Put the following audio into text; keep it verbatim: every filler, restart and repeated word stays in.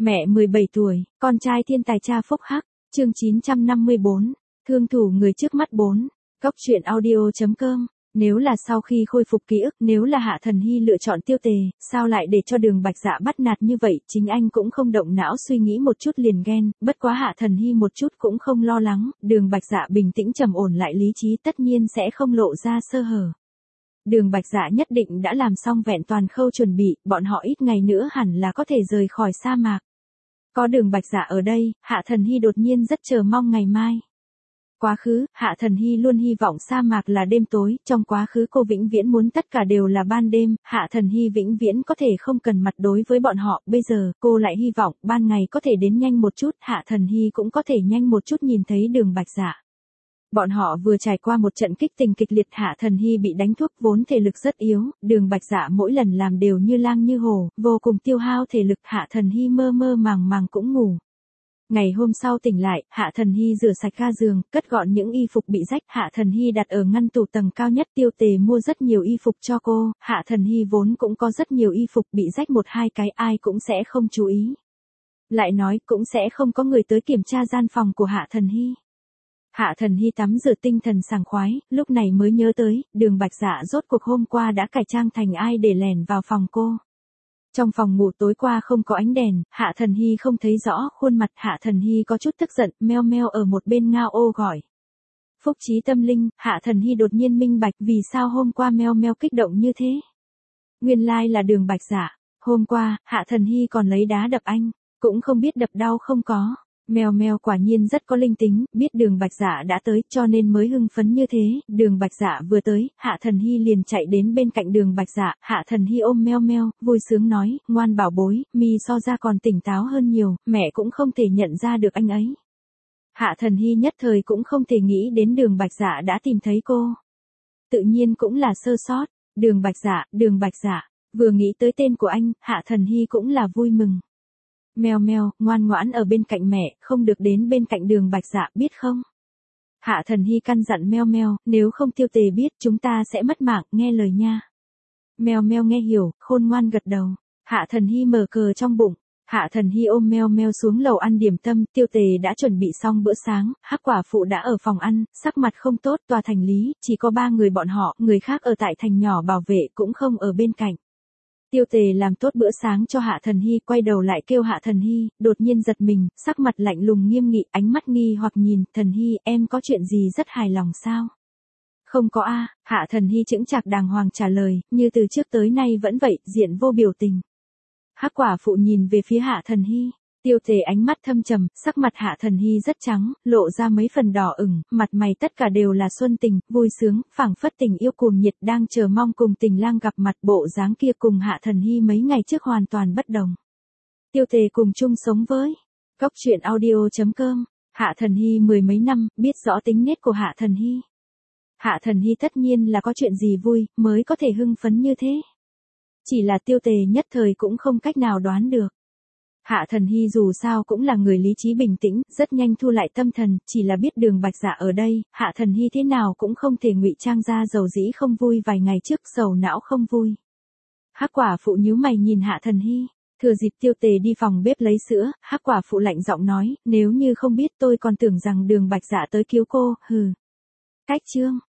Mẹ mười bảy tuổi, con trai thiên tài cha phúc hắc, chương chín trăm năm mươi bốn, thương thủ người trước mắt bốn, góc truyện audio.com. Nếu là sau khi khôi phục ký ức, nếu là Hạ Thần Hy lựa chọn Tiêu Tề, sao lại để cho Đường Bạch Dạ bắt nạt như vậy, chính anh cũng không động não suy nghĩ một chút liền ghen, bất quá Hạ Thần Hy một chút cũng không lo lắng, Đường Bạch Dạ bình tĩnh trầm ổn lại lý trí tất nhiên sẽ không lộ ra sơ hở. Đường Bạch Dạ nhất định đã làm xong vẹn toàn khâu chuẩn bị, bọn họ ít ngày nữa hẳn là có thể rời khỏi sa mạc. Có Đường Bạch Dạ ở đây, Hạ Thần Hy đột nhiên rất chờ mong ngày mai. Quá khứ, Hạ Thần Hy luôn hy vọng sa mạc là đêm tối, trong quá khứ cô vĩnh viễn muốn tất cả đều là ban đêm, Hạ Thần Hy vĩnh viễn có thể không cần mặt đối với bọn họ, bây giờ, cô lại hy vọng, ban ngày có thể đến nhanh một chút, Hạ Thần Hy cũng có thể nhanh một chút nhìn thấy Đường Bạch Dạ. Bọn họ vừa trải qua một trận kích tình kịch liệt, Hạ Thần Hy bị đánh thuốc vốn thể lực rất yếu, Đường Bạch Dạ mỗi lần làm đều như lang như hổ, vô cùng tiêu hao thể lực, Hạ Thần Hy mơ mơ màng màng cũng ngủ. Ngày hôm sau tỉnh lại, Hạ Thần Hy rửa sạch ga giường, cất gọn những y phục bị rách, Hạ Thần Hy đặt ở ngăn tủ tầng cao nhất, Tiêu Tề mua rất nhiều y phục cho cô, Hạ Thần Hy vốn cũng có rất nhiều y phục bị rách một hai cái, ai cũng sẽ không chú ý. Lại nói, cũng sẽ không có người tới kiểm tra gian phòng của Hạ Thần Hy. Hạ Thần Hy tắm rửa tinh thần sảng khoái, lúc này mới nhớ tới, Đường Bạch Dạ rốt cuộc hôm qua đã cải trang thành ai để lẻn vào phòng cô. Trong phòng ngủ tối qua không có ánh đèn, Hạ Thần Hy không thấy rõ khuôn mặt, Hạ Thần Hy có chút tức giận, meo meo ở một bên ngao ô gọi. Phúc trí tâm linh, Hạ Thần Hy đột nhiên minh bạch vì sao hôm qua meo meo kích động như thế. Nguyên lai là Đường Bạch Dạ, hôm qua, Hạ Thần Hy còn lấy đá đập anh, cũng không biết đập đau không có. Mèo mèo quả nhiên rất có linh tính, biết Đường Bạch Dạ đã tới, cho nên mới hưng phấn như thế, Đường Bạch Dạ vừa tới, Hạ Thần Hy liền chạy đến bên cạnh Đường Bạch Dạ, Hạ Thần Hy ôm meo meo, vui sướng nói, ngoan bảo bối, mi so ra còn tỉnh táo hơn nhiều, mẹ cũng không thể nhận ra được anh ấy. Hạ Thần Hy nhất thời cũng không thể nghĩ đến Đường Bạch Dạ đã tìm thấy cô. Tự nhiên cũng là sơ sót, Đường Bạch Dạ, Đường Bạch Dạ, vừa nghĩ tới tên của anh, Hạ Thần Hy cũng là vui mừng. Mèo mèo, ngoan ngoãn ở bên cạnh mẹ, không được đến bên cạnh Đường Bạch Dạ, biết không? Hạ Thần Hy căn dặn mèo mèo, nếu không Tiêu Tề biết chúng ta sẽ mất mạng, nghe lời nha. Mèo mèo nghe hiểu, khôn ngoan gật đầu. Hạ Thần Hy mở cờ trong bụng. Hạ Thần Hy ôm mèo mèo xuống lầu ăn điểm tâm, Tiêu Tề đã chuẩn bị xong bữa sáng, Hắc Quả Phụ đã ở phòng ăn, sắc mặt không tốt, tòa thành lý, chỉ có ba người bọn họ, người khác ở tại thành nhỏ bảo vệ cũng không ở bên cạnh. Tiêu Tề làm tốt bữa sáng cho Hạ Thần Hy, quay đầu lại kêu Hạ Thần Hy, đột nhiên giật mình, sắc mặt lạnh lùng nghiêm nghị, ánh mắt nghi hoặc nhìn, Thần Hy, em có chuyện gì rất hài lòng sao? Không có a, Hạ Thần Hy chững chạc đàng hoàng trả lời, như từ trước tới nay vẫn vậy, diện vô biểu tình. Hắc Quả Phụ nhìn về phía Hạ Thần Hy. Tiêu Tề ánh mắt thâm trầm, sắc mặt Hạ Thần Hy rất trắng, lộ ra mấy phần đỏ ửng, mặt mày tất cả đều là xuân tình, vui sướng, phảng phất tình yêu cuồng nhiệt đang chờ mong cùng Tình Lang gặp mặt, bộ dáng kia cùng Hạ Thần Hy mấy ngày trước hoàn toàn bất đồng. Tiêu Tề cùng chung sống với góc truyện audio.com, Hạ Thần Hy mười mấy năm, biết rõ tính nết của Hạ Thần Hy. Hạ Thần Hy tất nhiên là có chuyện gì vui, mới có thể hưng phấn như thế. Chỉ là Tiêu Tề nhất thời cũng không cách nào đoán được. Hạ Thần Hy dù sao cũng là người lý trí bình tĩnh, rất nhanh thu lại tâm thần, chỉ là biết Đường Bạch Dạ ở đây, Hạ Thần Hy thế nào cũng không thể ngụy trang ra dầu dĩ không vui vài ngày trước, sầu não không vui. Hắc Quả Phụ nhíu mày nhìn Hạ Thần Hy, thừa dịp Tiêu Tề đi phòng bếp lấy sữa, Hắc Quả Phụ lạnh giọng nói, nếu như không biết tôi còn tưởng rằng Đường Bạch Dạ tới cứu cô, hừ. Cách chương